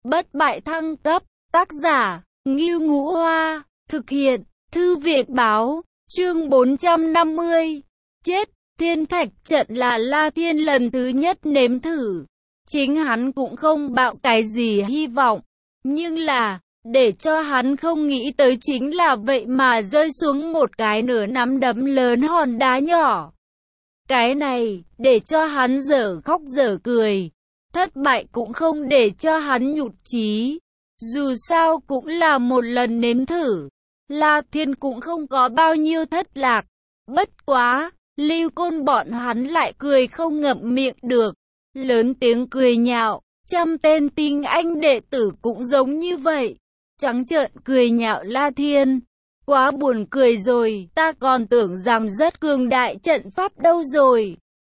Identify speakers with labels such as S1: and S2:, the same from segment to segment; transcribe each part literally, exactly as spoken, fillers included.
S1: bất bại thăng cấp, tác giả, Ngưu Ngũ Hoa, thực hiện, Thư viện Báo, chương bốn trăm năm mươi, chết, thiên thạch trận là La Thiên lần thứ nhất nếm thử. Chính hắn cũng không抱cái gì hy vọng, nhưng là, để cho hắn không nghĩ tới chính là vậy mà rơi xuống một cái nửa nắm đấm lớn hòn đá nhỏ. Cái này, để cho hắn dở khóc dở cười. Thất bại cũng không để cho hắn nhụt chí. Dù sao cũng là một lần nếm thử. La Thiên cũng không có bao nhiêu thất lạc. Bất quá, Lưu Côn bọn hắn lại cười không ngậm miệng được. Lớn tiếng cười nhạo, trăm tên tinh anh đệ tử cũng giống như vậy. Trắng trợn cười nhạo La Thiên. Quá buồn cười rồi, ta còn tưởng rằng rất cường đại trận pháp đâu rồi.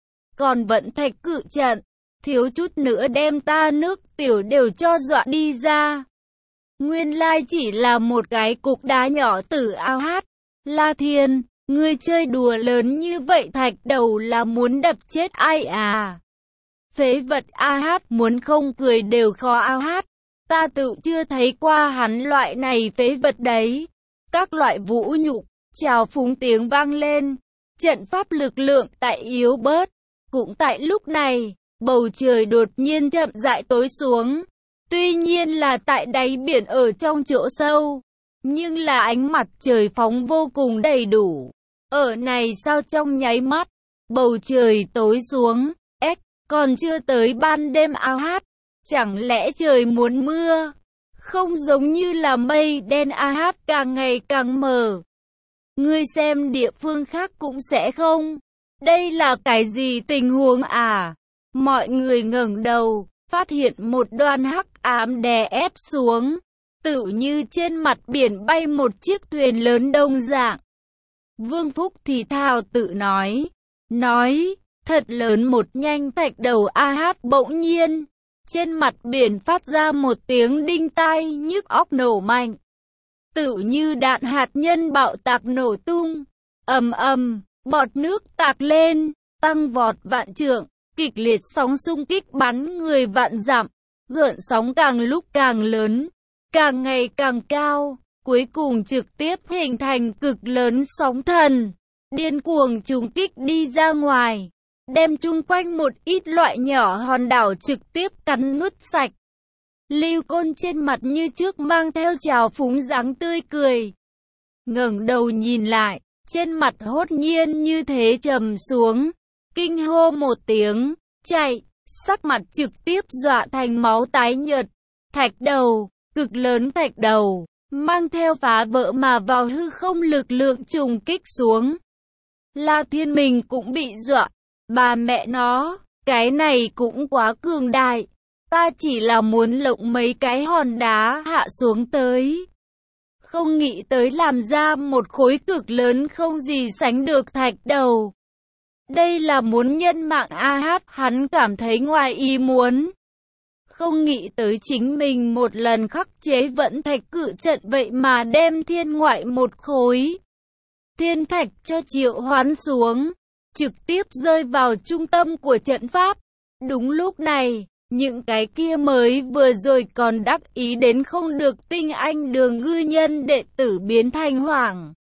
S1: Còn vận thạch cự trận, thiếu chút nữa đem ta nước tiểu đều cho dọa đi ra. Nguyên lai chỉ là một cái cục đá nhỏ tử ao hát. La Thiên, ngươi chơi đùa lớn như vậy thạch đầu là muốn đập chết ai à? Phế vật a hát muốn không cười đều khó ao hát. Ta tự chưa thấy qua hắn loại này phế vật đấy. Các loại vũ nhục, trào phúng tiếng vang lên. Trận pháp lực lượng tại yếu bớt. Cũng tại lúc này, bầu trời đột nhiên chậm rãi tối xuống. Tuy nhiên là tại đáy biển ở trong chỗ sâu. Nhưng là ánh mặt trời phóng vô cùng đầy đủ. Ở này sao trong nháy mắt, bầu trời tối xuống. Ếch, còn chưa tới ban đêm ao hát. Chẳng lẽ trời muốn mưa? Không giống như là mây đen a hát càng ngày càng mờ. Ngươi xem địa phương khác cũng sẽ không. Đây là cái gì tình huống à? Mọi người ngẩng đầu, phát hiện một đoàn hắc ám đè ép xuống. Tựu như trên mặt biển bay một chiếc thuyền lớn đông dạng. Vương Phúc thì thào tự nói. Nói, thật lớn một nhanh thạch đầu a hát bỗng nhiên. Trên mặt biển phát ra một tiếng đinh tai nhức óc nổ mạnh. Tựu như đạn hạt nhân bạo tạc nổ tung. Ầm ầm, bọt nước tạc lên, tăng vọt vạn trượng, kịch liệt sóng xung kích bắn người vạn dặm. Gợn sóng càng lúc càng lớn, càng ngày càng cao, cuối cùng trực tiếp hình thành cực lớn sóng thần. Điên cuồng trùng kích đi ra ngoài. Đem chung quanh một ít loại nhỏ hòn đảo trực tiếp cắn nuốt sạch. Lưu Côn trên mặt như trước mang theo trào phúng dáng tươi cười. Ngẩng đầu nhìn lại, trên mặt hốt nhiên như thế trầm xuống. Kinh hô một tiếng, chạy, sắc mặt trực tiếp dọa thành máu tái nhợt. Thạch đầu, cực lớn thạch đầu, mang theo phá vỡ mà vào hư không lực lượng trùng kích xuống. La Thiên mình cũng bị dọa. Bà mẹ nó, cái này cũng quá cường đại. Ta chỉ là muốn lộng mấy cái hòn đá hạ xuống tới. Không nghĩ tới làm ra một khối cực lớn không gì sánh được thạch đầu. Đây là muốn nhân mạng a hát, hắn cảm thấy ngoài ý muốn. Không nghĩ tới chính mình một lần khắc chế vận thạch cự trận vậy mà đem thiên ngoại một khối. Thiên thạch cho triệu hoán xuống. Trực tiếp rơi vào trung tâm của trận pháp. Đúng lúc này, những cái kia mới vừa rồi còn đắc ý đến không được tinh anh đường ngư nhân đệ tử biến thành hoảng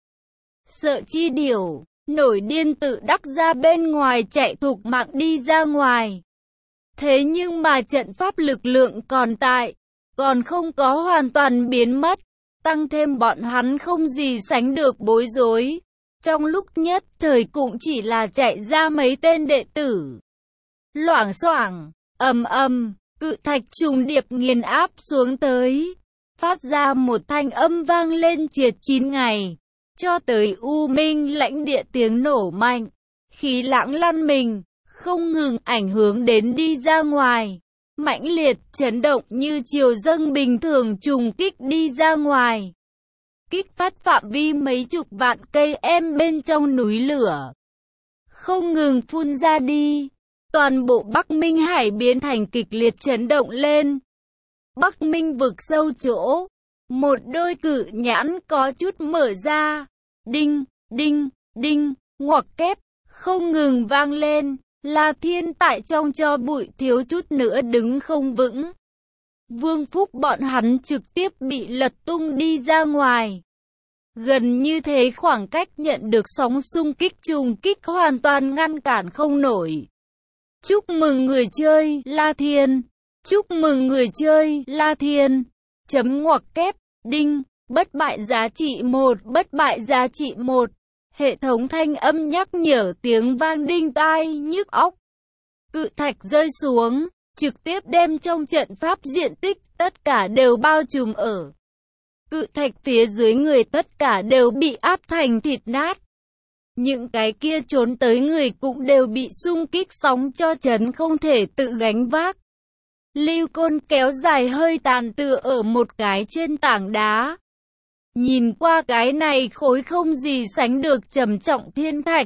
S1: sợ chi điểu, nổi điên tự đắc ra bên ngoài chạy thục mạng đi ra ngoài. Thế nhưng mà trận pháp lực lượng còn tại, còn không có hoàn toàn biến mất, tăng thêm bọn hắn không gì sánh được bối rối. Trong lúc nhất thời cũng chỉ là chạy ra mấy tên đệ tử. Loảng xoảng, ầm ầm, cự thạch trùng điệp nghiền áp xuống tới. Phát ra một thanh âm vang lên triệt chín ngày. Cho tới U Minh lãnh địa tiếng nổ mạnh. Khí lãng lăn mình, không ngừng ảnh hưởng đến đi ra ngoài. Mãnh liệt, chấn động như chiều dâng bình thường trùng kích đi ra ngoài. Kích phát phạm vi mấy chục vạn cây em bên trong núi lửa. Không ngừng phun ra đi. Toàn bộ Bắc Minh Hải biến thành kịch liệt chấn động lên. Bắc Minh vực sâu chỗ. Một đôi cự nhãn có chút mở ra. Đinh, đinh, đinh, ngoặc kép. Không ngừng vang lên. La Thiên tại trong tro bụi thiếu chút nữa đứng không vững. Vương Phúc bọn hắn trực tiếp bị lật tung đi ra ngoài. Gần như thế khoảng cách nhận được sóng xung kích trùng kích hoàn toàn ngăn cản không nổi. Chúc mừng người chơi, La Thiên. Chúc mừng người chơi, La Thiên. Chấm ngoặc kép, đinh, bất bại giá trị một, bất bại giá trị một. Hệ thống thanh âm nhắc nhở tiếng vang đinh tai nhức óc. Cự thạch rơi xuống, trực tiếp đem trong trận pháp diện tích, tất cả đều bao trùm ở. Cự thạch phía dưới người tất cả đều bị áp thành thịt nát. Những cái kia trốn tới người cũng đều bị xung kích sóng cho chấn không thể tự gánh vác. Lưu Côn kéo dài hơi tàn tựa ở một cái trên tảng đá. Nhìn qua cái này khối không gì sánh được trầm trọng thiên thạch.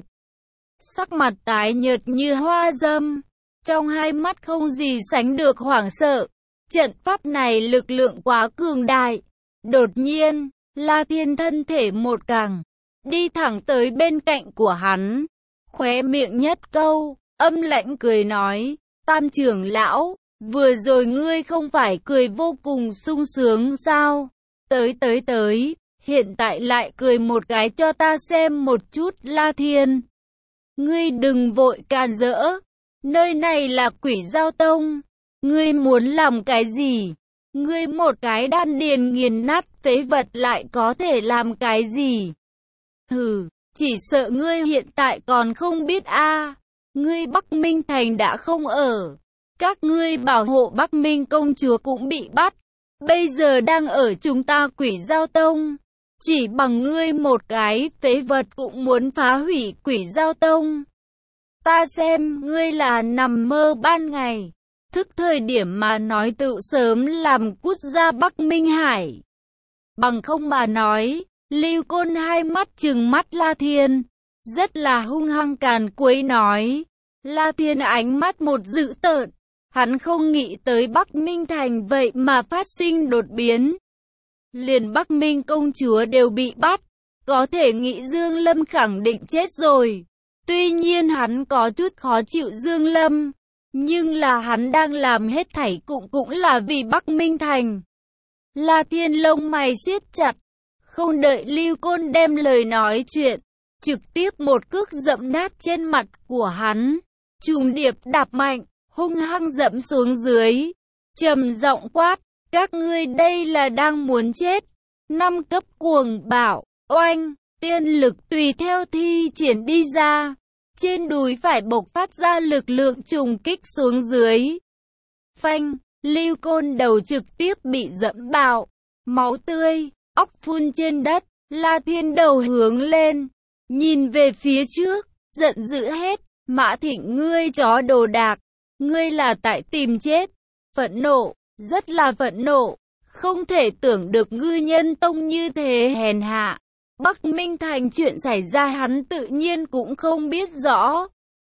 S1: Sắc mặt tái nhợt như hoa dâm. Trong hai mắt không gì sánh được hoảng sợ. Trận pháp này lực lượng quá cường đại. Đột nhiên, La Thiên thân thể một cẳng. Đi thẳng tới bên cạnh của hắn. Khóe miệng nhất câu, âm lãnh cười nói. Tam trưởng lão, vừa rồi ngươi không phải cười vô cùng sung sướng sao? Tới tới tới, hiện tại lại cười một cái cho ta xem một chút. La Thiên. Ngươi đừng vội càn rỡ. Nơi này là Quỷ Giao Tông. Ngươi muốn làm cái gì? Ngươi một cái đan điền nghiền nát phế vật lại có thể làm cái gì? Hừ, chỉ sợ ngươi hiện tại còn không biết a. À. Ngươi Bắc Minh Thành đã không ở. Các ngươi bảo hộ Bắc Minh công chúa cũng bị bắt. Bây giờ đang ở chúng ta Quỷ Giao Tông. Chỉ bằng ngươi một cái phế vật cũng muốn phá hủy Quỷ Giao Tông. Ta xem ngươi là nằm mơ ban ngày. Thức thời điểm mà nói tự sớm làm cút ra Bắc Minh Hải. Bằng không mà nói, Lưu Côn hai mắt trừng mắt La Thiên. Rất là hung hăng càn quấy nói. La Thiên ánh mắt một dữ tợn. Hắn không nghĩ tới Bắc Minh Thành vậy mà phát sinh đột biến. Liền Bắc Minh công chúa đều bị bắt. Có thể nghĩ Dương Lâm khẳng định chết rồi. Tuy nhiên hắn có chút khó chịu Dương Lâm. Nhưng là hắn đang làm hết thảy cũng cũng là vì Bắc Minh Thành. La Thiên lông mày siết chặt. Không đợi Lưu Côn đem lời nói chuyện. Trực tiếp một cước dẫm nát trên mặt của hắn. Trùng điệp đạp mạnh. Hung hăng dẫm xuống dưới. Trầm giọng quát. Các ngươi đây là đang muốn chết. Năm cấp cuồng bạo. Oanh. Tiên lực tùy theo thi triển đi ra. Trên đùi phải bộc phát ra lực lượng trùng kích xuống dưới. Phanh, Lưu Côn đầu trực tiếp bị dẫm bạo. Máu tươi, óc phun trên đất. La Thiên đầu hướng lên. Nhìn về phía trước, giận dữ hết. Mã Thịnh ngươi chó đồ đạc. Ngươi là tại tìm chết. Phẫn nộ, rất là phẫn nộ. Không thể tưởng được ngư nhân tông như thế hèn hạ. Bắc Minh Thành chuyện xảy ra hắn tự nhiên cũng không biết rõ.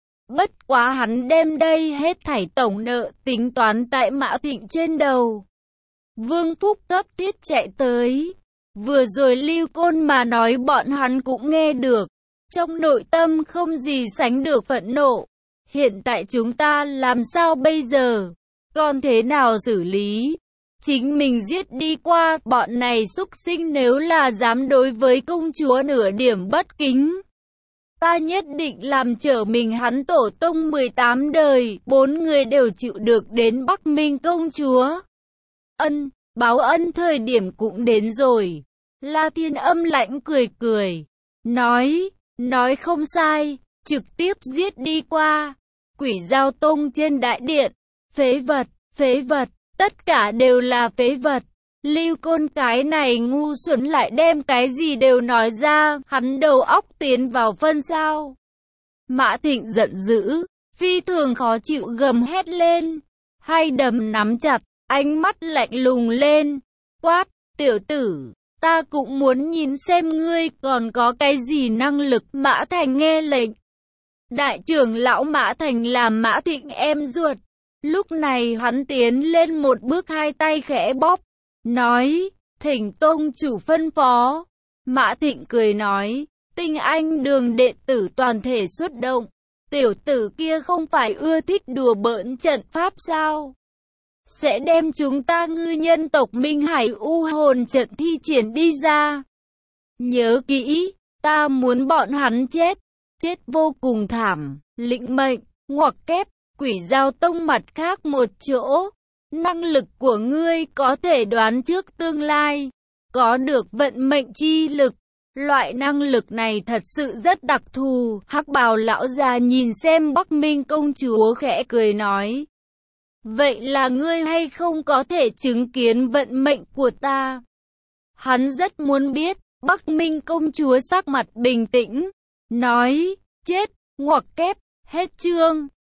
S1: Bất quá hắn đem đây hết thảy tổng nợ tính toán tại Mã Thịnh trên đầu. Vương Phúc cấp thiết chạy tới. Vừa rồi Lưu Côn mà nói bọn hắn cũng nghe được. Trong nội tâm không gì sánh được phẫn nộ. Hiện tại chúng ta làm sao bây giờ? Còn thế nào xử lý? Chính mình giết đi qua, bọn này xúc sinh nếu là dám đối với công chúa nửa điểm bất kính. Ta nhất định làm trở mình hắn tổ tông mười tám đời, bốn người đều chịu được đến Bắc Minh công chúa. Ân, báo ân thời điểm cũng đến rồi. La Thiên âm lãnh cười cười. Nói, nói không sai, trực tiếp giết đi qua. Quỷ Giao Tông trên đại điện, phế vật, phế vật. Tất cả đều là phế vật. Lưu Côn cái này ngu xuẩn lại đem cái gì đều nói ra, hắn đầu óc tiến vào phân sao. Mã Thịnh giận dữ, phi thường khó chịu gầm hét lên. Hai đấm nắm chặt, ánh mắt lạnh lùng lên. Quát, tiểu tử, ta cũng muốn nhìn xem ngươi còn có cái gì năng lực. Mã Thành nghe lệnh. Đại trưởng lão Mã Thành làm Mã Thịnh em ruột. Lúc này hắn tiến lên một bước hai tay khẽ bóp. Nói, thỉnh tông chủ phân phó. Mã Thịnh cười nói, tinh anh đường đệ tử toàn thể xuất động. Tiểu tử kia không phải ưa thích đùa bỡn trận pháp sao? sẽ đem chúng ta ngư nhân tộc Minh Hải u hồn trận thi triển đi ra. Nhớ kỹ, ta muốn bọn hắn chết, chết vô cùng thảm, lĩnh mệnh, ngoặc kép, Quỷ Dao Tông mặt khác một chỗ. Năng lực của ngươi có thể đoán trước tương lai, có được vận mệnh chi lực. Loại năng lực này thật sự rất đặc thù. Hắc bào lão già nhìn xem Bắc Minh công chúa khẽ cười nói. Vậy là ngươi hay không có thể chứng kiến vận mệnh của ta? Hắn rất muốn biết. Bắc Minh công chúa sắc mặt bình tĩnh, nói, chết, ngoặc kép, hết chương.